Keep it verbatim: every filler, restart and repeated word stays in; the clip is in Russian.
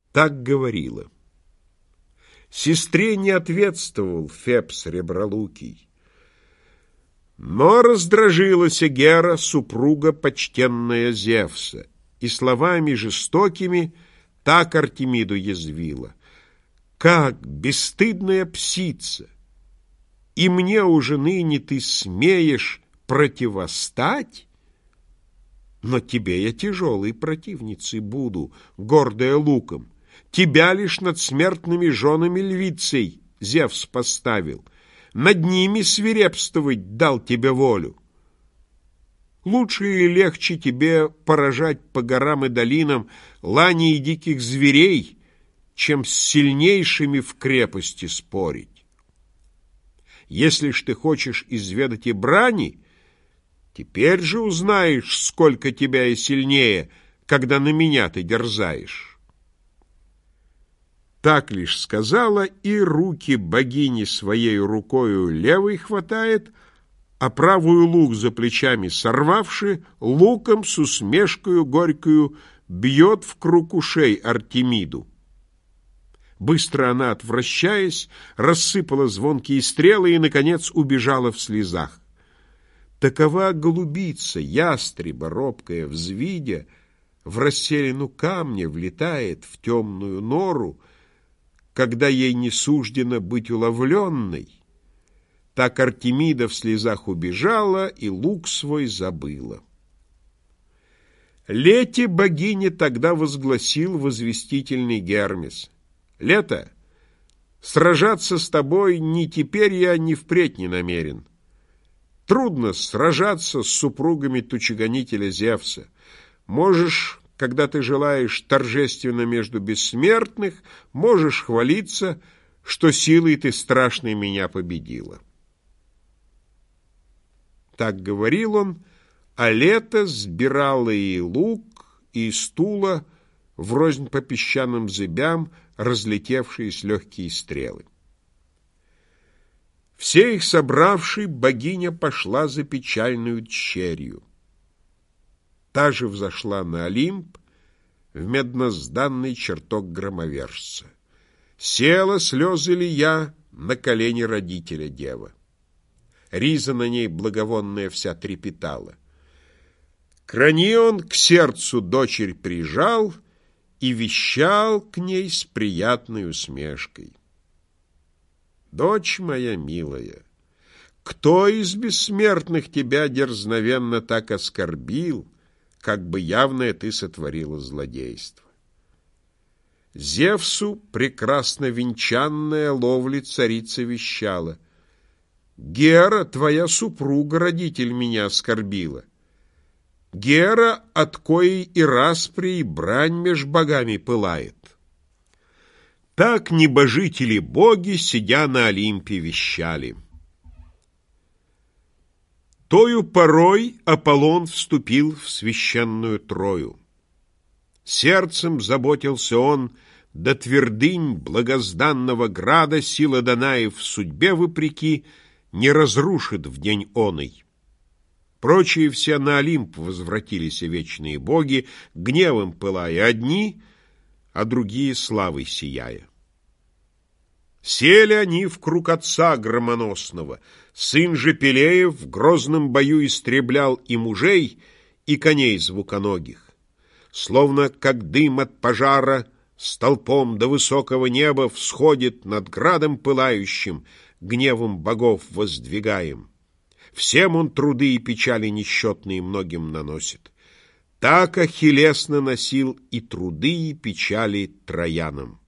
Так говорила. Сестре не ответствовал Феб Сребролукий. Но раздражилась Гера, супруга почтенная Зевса, и словами жестокими так Артемиду язвила: «Как, бесстыдная псица, и мне уже ныне ты смеешь противостать? Но тебе я тяжелой противницей буду, гордая луком. Тебя лишь над смертными женами львицей Зевс поставил, над ними свирепствовать дал тебе волю. Лучше и легче тебе поражать по горам и долинам лани и диких зверей, чем с сильнейшими в крепости спорить. Если ж ты хочешь изведать и брани, теперь же узнаешь, сколько тебя и сильнее, когда на меня ты дерзаешь». Так лишь сказала, и руки богини своей рукою левой хватает, а правую лук за плечами сорвавши, луком с усмешкою горькою бьет в круг ушей Артемиду. Быстро она, отвращаясь, рассыпала звонкие стрелы и, наконец, убежала в слезах. Такова голубица, ястреба робкая, взвидя, в расселину камня влетает в темную нору, когда ей не суждено быть уловленной. Так Артемида в слезах убежала и лук свой забыла. Лете богине тогда возгласил возвестительный Гермес: «Лето, сражаться с тобой ни теперь я, ни впредь не намерен. Трудно сражаться с супругами тучегонителя Зевса. Можешь, когда ты желаешь, торжественно между бессмертных, можешь хвалиться, что силой ты страшной меня победила». Так говорил он, а лето сбирало и лук, и стула, врознь по песчаным зыбям разлетевшиеся легкие стрелы. Все их собравши, богиня пошла за печальную тщерью. Та же взошла на Олимп, в меднозданный чертог громовержца. Села слезы лия на колени родителя дева. Риза на ней благовонная вся трепетала. Кранион к сердцу дочерь прижал и вещал к ней с приятной усмешкой: «Дочь моя милая, кто из бессмертных тебя дерзновенно так оскорбил, как бы явное ты сотворила злодейство? Зевсу прекрасно венчанная ловли царица вещала: Гера, твоя супруга, родитель меня оскорбила. Гера, от коей и распри, и брань меж богами пылает». Так небожители-боги, сидя на Олимпе, вещали. Тою порой Аполлон вступил в священную Трою. Сердцем заботился он, до твердынь благозданного града сила Данаев в судьбе вопреки не разрушит в день оный. Прочие все на Олимп возвратились вечные боги, гневом пылая одни, а другие славой сияя. Сели они в круг отца громоносного. Сын же Пелеев в грозном бою истреблял и мужей, и коней звуконогих. Словно как дым от пожара столпом до высокого неба всходит над градом пылающим, гневом богов воздвигаем. Всем он труды и печали несчетные многим наносит. Так Ахиллес наносил и труды, и печали троянам.